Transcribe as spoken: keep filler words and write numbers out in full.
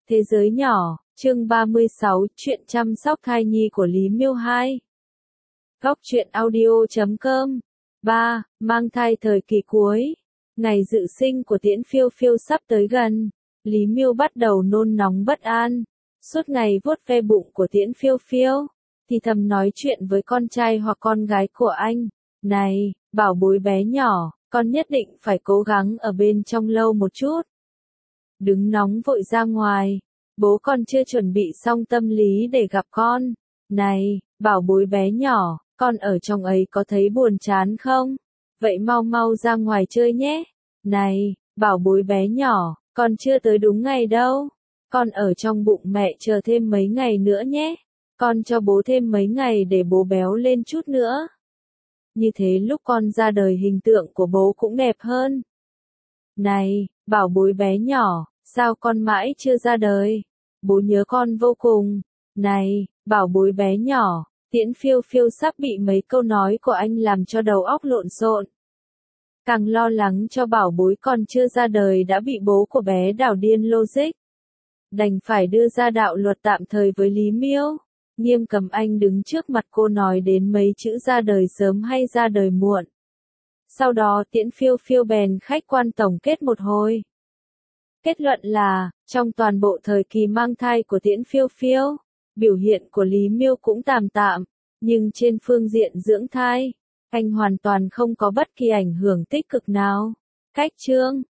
Thế giới nhỏ, chương ba mươi sáu, chuyện chăm sóc thai nhi của Lý Miêu hai. Góc truyện audio chấm com. ba. Mang thai thời kỳ cuối. Ngày dự sinh của Tiễn Phiêu Phiêu sắp tới gần. Lý Miêu bắt đầu nôn nóng bất an. Suốt ngày vuốt ve bụng của Tiễn Phiêu Phiêu, thì thầm nói chuyện với con trai hoặc con gái của anh. Này, bảo bối bé nhỏ, con nhất định phải cố gắng ở bên trong lâu một chút. Đừng nóng vội ra ngoài. Bố con chưa chuẩn bị xong tâm lý để gặp con. Này, bảo bối bé nhỏ, con ở trong ấy có thấy buồn chán không? Vậy mau mau ra ngoài chơi nhé. Này, bảo bối bé nhỏ, con chưa tới đúng ngày đâu. Con ở trong bụng mẹ chờ thêm mấy ngày nữa nhé. Con cho bố thêm mấy ngày để bố béo lên chút nữa. Như thế lúc con ra đời hình tượng của bố cũng đẹp hơn. Này, bảo bối bé nhỏ, sao con mãi chưa ra đời? Bố nhớ con vô cùng. Này, bảo bối bé nhỏ, Tiễn Phiêu Phiêu sắp bị mấy câu nói của anh làm cho đầu óc lộn xộn. Càng lo lắng cho bảo bối còn chưa ra đời đã bị bố của bé đảo điên logic. Đành phải đưa ra đạo luật tạm thời với Lý Miêu. Nghiêm cấm anh đứng trước mặt cô nói đến mấy chữ ra đời sớm hay ra đời muộn. Sau đó Tiễn Phiêu Phiêu bèn khách quan tổng kết một hồi. Kết luận là, trong toàn bộ thời kỳ mang thai của Tiễn Phiêu Phiêu, biểu hiện của Lý Miêu cũng tạm tạm, nhưng trên phương diện dưỡng thai, anh hoàn toàn không có bất kỳ ảnh hưởng tích cực nào. Cách chương,